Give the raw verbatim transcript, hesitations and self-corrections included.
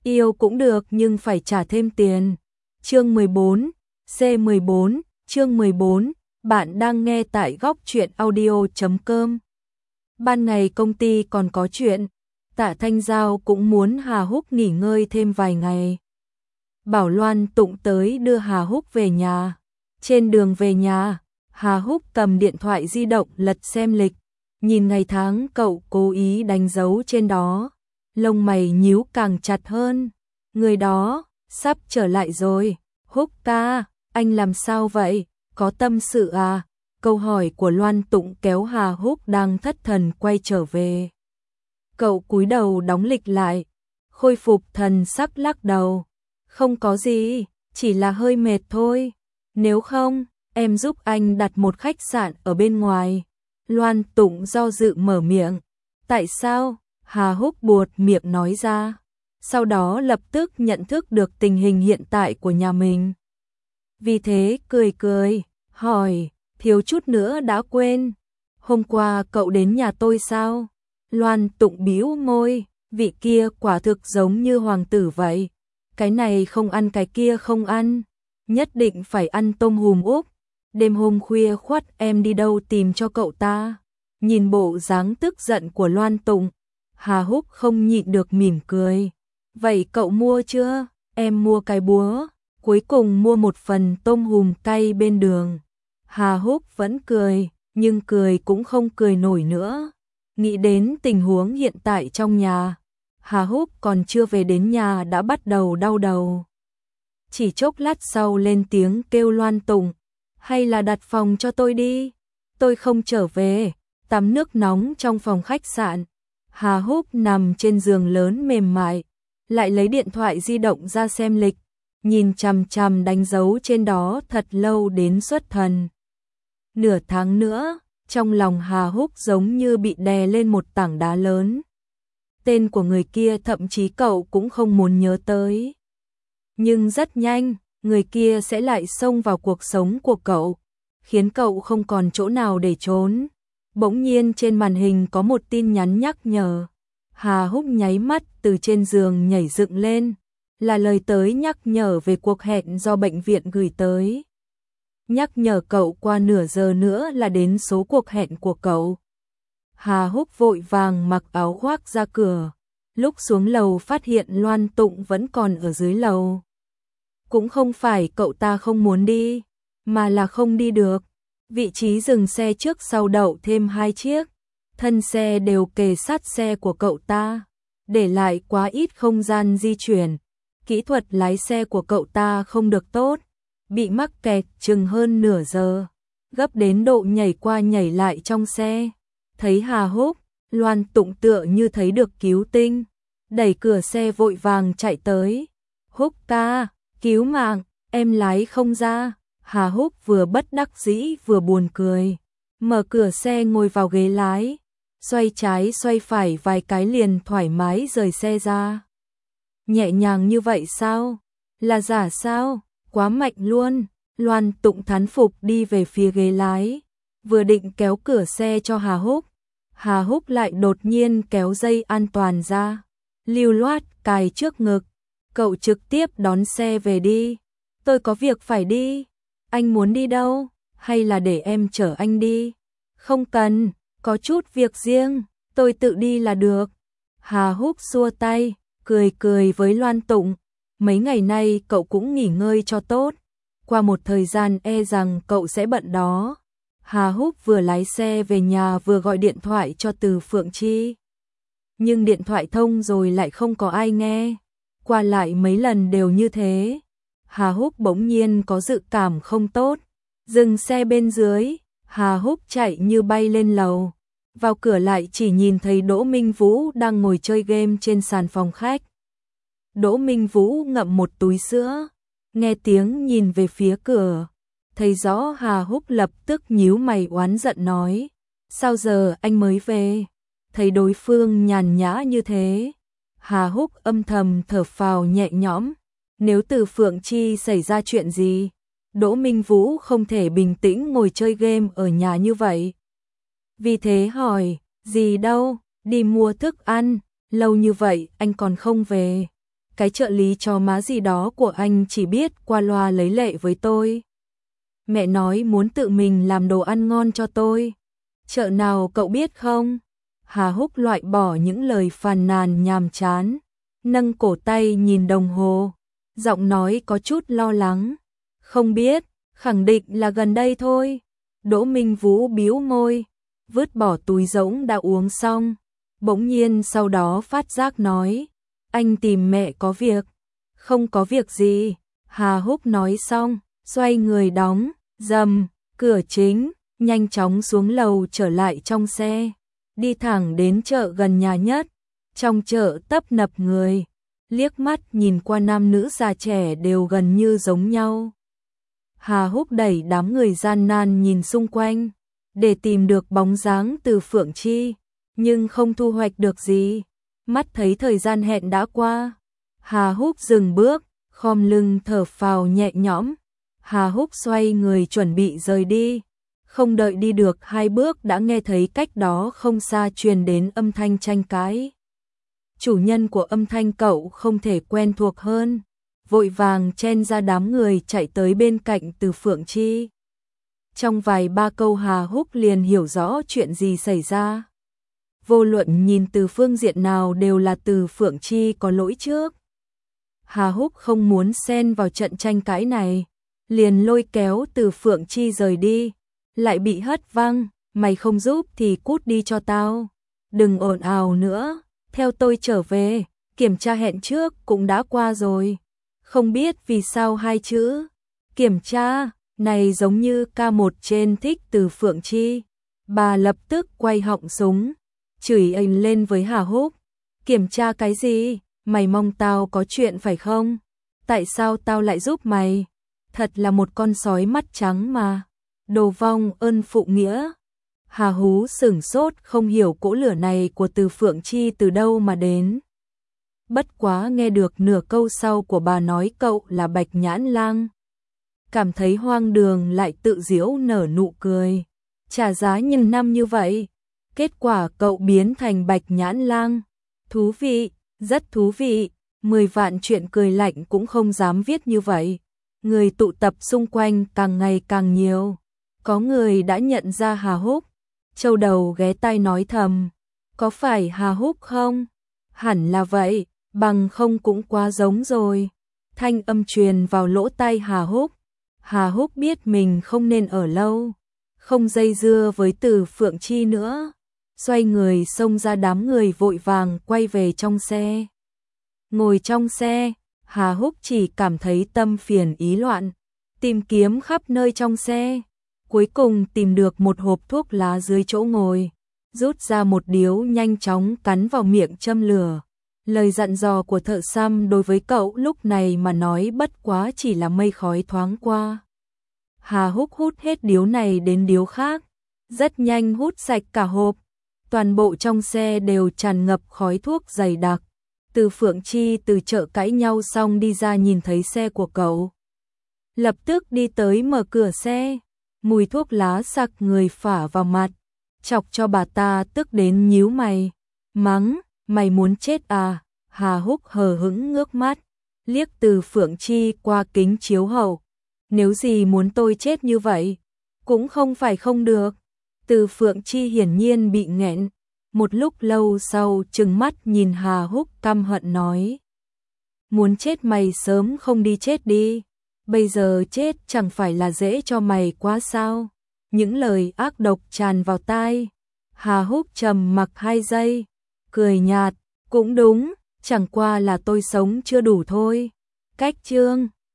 Yêu cũng được nhưng phải trả thêm tiền. Chương mười bốn, C mười bốn, chương mười bốn, bạn đang nghe tại góc truyện audio chấm com. Ban ngày công ty còn có chuyện, Tạ Thanh Giao cũng muốn Hà Húc nghỉ ngơi thêm vài ngày. Bảo Loan Tụng tới đưa Hà Húc về nhà. Trên đường về nhà, Hà Húc cầm điện thoại di động lật xem lịch, nhìn ngày tháng cậu cố ý đánh dấu trên đó, lông mày nhíu càng chặt hơn. Người đó, sắp trở lại rồi. Húc ca, anh làm sao vậy? Có tâm sự à? Câu hỏi của Loan Tụng kéo Hà Húc đang thất thần quay trở về. Cậu cúi đầu đóng lịch lại, khôi phục thần sắc lắc đầu. Không có gì, chỉ là hơi mệt thôi. Nếu không, em giúp anh đặt một khách sạn ở bên ngoài. Loan Tụng do dự mở miệng. Tại sao? Hà Húc buột miệng nói ra. Sau đó lập tức nhận thức được tình hình hiện tại của nhà mình. Vì thế cười cười, hỏi, thiếu chút nữa đã quên. Hôm qua cậu đến nhà tôi sao? Loan Tụng bĩu môi, vị kia quả thực giống như hoàng tử vậy. Cái này không ăn cái kia không ăn, nhất định phải ăn tôm hùm Úc. Đêm hôm khuya khoắt em đi đâu tìm cho cậu ta? Nhìn bộ dáng tức giận của Loan Tụng, Hà Húc không nhịn được mỉm cười. Vậy cậu mua chưa? Em mua cái búa. Cuối cùng mua một phần tôm hùm cay bên đường. Hà Húc vẫn cười, nhưng cười cũng không cười nổi nữa. Nghĩ đến tình huống hiện tại trong nhà, Hà Húc còn chưa về đến nhà đã bắt đầu đau đầu. Chỉ chốc lát sau lên tiếng kêu Loan Tụng, hay là đặt phòng cho tôi đi, tôi không trở về. Tắm nước nóng trong phòng khách sạn, Hà Húc nằm trên giường lớn mềm mại, lại lấy điện thoại di động ra xem lịch, nhìn chằm chằm đánh dấu trên đó thật lâu đến xuất thần. Nửa tháng nữa, trong lòng Hà Húc giống như bị đè lên một tảng đá lớn. Tên của người kia thậm chí cậu cũng không muốn nhớ tới. Nhưng rất nhanh, người kia sẽ lại xông vào cuộc sống của cậu, khiến cậu không còn chỗ nào để trốn. Bỗng nhiên trên màn hình có một tin nhắn nhắc nhở. Hà Húc nháy mắt từ trên giường nhảy dựng lên, là lời tới nhắc nhở về cuộc hẹn do bệnh viện gửi tới. Nhắc nhở cậu qua nửa giờ nữa là đến số cuộc hẹn của cậu. Hà Húc vội vàng mặc áo khoác ra cửa, lúc xuống lầu phát hiện Loan Tụng vẫn còn ở dưới lầu. Cũng không phải cậu ta không muốn đi, mà là không đi được. Vị trí dừng xe trước sau đậu thêm hai chiếc, thân xe đều kề sát xe của cậu ta, để lại quá ít không gian di chuyển. Kỹ thuật lái xe của cậu ta không được tốt, bị mắc kẹt chừng hơn nửa giờ, gấp đến độ nhảy qua nhảy lại trong xe. Thấy Hà Húc, Loan Tụng tựa như thấy được cứu tinh, đẩy cửa xe vội vàng chạy tới. Húc ca, cứu mạng, em lái không ra. Hà Húc vừa bất đắc dĩ vừa buồn cười, mở cửa xe ngồi vào ghế lái, xoay trái xoay phải vài cái liền thoải mái rời xe ra. Nhẹ nhàng như vậy sao? Là giả sao? Quá mạnh luôn. Loan Tụng thán phục đi về phía ghế lái, vừa định kéo cửa xe cho Hà Húc, Hà Húc lại đột nhiên kéo dây an toàn ra, lưu loát cài trước ngực. Cậu trực tiếp đón xe về đi. Tôi có việc phải đi. Anh muốn đi đâu? Hay là để em chở anh đi? Không cần, có chút việc riêng, tôi tự đi là được. Hà Húc xua tay, cười cười với Loan Tụng. Mấy ngày nay cậu cũng nghỉ ngơi cho tốt, qua một thời gian e rằng cậu sẽ bận đó. Hà Húc vừa lái xe về nhà vừa gọi điện thoại cho Từ Phượng Chi. Nhưng điện thoại thông rồi lại không có ai nghe, qua lại mấy lần đều như thế. Hà Húc bỗng nhiên có dự cảm không tốt, dừng xe bên dưới, Hà Húc chạy như bay lên lầu. Vào cửa lại chỉ nhìn thấy Đỗ Minh Vũ đang ngồi chơi game trên sàn phòng khách. Đỗ Minh Vũ ngậm một túi sữa, nghe tiếng nhìn về phía cửa, thấy rõ Hà Húc lập tức nhíu mày oán giận nói, sao giờ anh mới về? Thấy đối phương nhàn nhã như thế, Hà Húc âm thầm thở phào nhẹ nhõm. Nếu Từ Phượng Chi xảy ra chuyện gì, Đỗ Minh Vũ không thể bình tĩnh ngồi chơi game ở nhà như vậy. Vì thế hỏi, gì đâu, đi mua thức ăn, lâu như vậy anh còn không về. cái trợ lý chó má gì đó của anh chỉ biết qua loa lấy lệ với tôi. Mẹ nói muốn tự mình làm đồ ăn ngon cho tôi. Chợ nào cậu biết không? Hà Húc loại bỏ những lời phàn nàn nhàm chán, nâng cổ tay nhìn đồng hồ, giọng nói có chút lo lắng. Không biết, khẳng định là gần đây thôi. Đỗ Minh Vũ bĩu môi, vứt bỏ túi rỗng đã uống xong, bỗng nhiên sau đó phát giác nói, anh tìm mẹ có việc. Không có việc gì, Hà Húc nói xong, xoay người đóng, rầm, cửa chính, nhanh chóng xuống lầu trở lại trong xe, đi thẳng đến chợ gần nhà nhất. Trong chợ tấp nập người, liếc mắt nhìn qua nam nữ già trẻ đều gần như giống nhau. Hà Húc đẩy đám người gian nan nhìn xung quanh, để tìm được bóng dáng Từ Phượng Chi, nhưng không thu hoạch được gì. Mắt thấy thời gian hẹn đã qua, Hà Húc dừng bước, khom lưng thở phào nhẹ nhõm. Hà Húc xoay người chuẩn bị rời đi, không đợi đi được hai bước đã nghe thấy cách đó không xa truyền đến âm thanh tranh cãi. Chủ nhân của âm thanh cậu không thể quen thuộc hơn, vội vàng chen ra đám người chạy tới bên cạnh Từ Phượng Chi. Trong vài ba câu Hà Húc liền hiểu rõ chuyện gì xảy ra. Vô luận nhìn từ phương diện nào đều là Từ Phượng Chi có lỗi trước. Hà Húc không muốn xen vào trận tranh cãi này, liền lôi kéo Từ Phượng Chi rời đi, lại bị hất văng, mày không giúp thì cút đi cho tao, đừng ồn ào nữa, theo tôi trở về, kiểm tra hẹn trước cũng đã qua rồi. Không biết vì sao hai chữ kiểm tra này giống như ca một trên thích Từ Phượng Chi. Bà lập tức quay họng súng, chửi ầm lên với Hà Húc. Kiểm tra cái gì? Mày mong tao có chuyện phải không? Tại sao tao lại giúp mày? Thật là một con sói mắt trắng mà. Đồ vong ơn phụ nghĩa. Hà Hú sửng sốt không hiểu cỗ lửa này của Từ Phượng Chi từ đâu mà đến. Bất quá nghe được nửa câu sau của bà nói cậu là Bạch Nhãn Lang, cảm thấy hoang đường lại tự giễu nở nụ cười. Trả giá nhiều năm như vậy, kết quả cậu biến thành Bạch Nhãn Lang. Thú vị, rất thú vị, mười vạn chuyện cười lạnh cũng không dám viết như vậy. Người tụ tập xung quanh càng ngày càng nhiều. Có người đã nhận ra Hà Húc, châu đầu ghé tai nói thầm, có phải Hà Húc không? Hẳn là vậy, bằng không cũng quá giống rồi. Thanh âm truyền vào lỗ tai Hà Húc. Hà Húc biết mình không nên ở lâu, không dây dưa với Từ Phượng Chi nữa, xoay người xông ra đám người vội vàng quay về trong xe. Ngồi trong xe, Hà Húc chỉ cảm thấy tâm phiền ý loạn, tìm kiếm khắp nơi trong xe, cuối cùng tìm được một hộp thuốc lá dưới chỗ ngồi, rút ra một điếu nhanh chóng cắn vào miệng châm lửa. Lời dặn dò của thợ xăm đối với cậu lúc này mà nói bất quá chỉ là mây khói thoáng qua. Hà Húc hút hết điếu này đến điếu khác, rất nhanh hút sạch cả hộp. Toàn bộ trong xe đều tràn ngập khói thuốc dày đặc. Từ Phượng Chi từ chợ cãi nhau xong đi ra nhìn thấy xe của cậu, lập tức đi tới mở cửa xe. Mùi thuốc lá sặc người phả vào mặt, chọc cho bà ta tức đến nhíu mày, mắng, mày muốn chết à? Hà Húc hờ hững ngước mắt, liếc Từ Phượng Chi qua kính chiếu hậu. Nếu gì muốn tôi chết như vậy, cũng không phải không được. Từ Phượng Chi hiển nhiên bị nghẹn, một lúc lâu sau trừng mắt nhìn Hà Húc căm hận nói, muốn chết mày sớm không đi chết đi, bây giờ chết chẳng phải là dễ cho mày quá sao? Những lời ác độc tràn vào tai. Hà Húc trầm mặc hai giây, cười nhạt, cũng đúng, chẳng qua là tôi sống chưa đủ thôi. Cách chương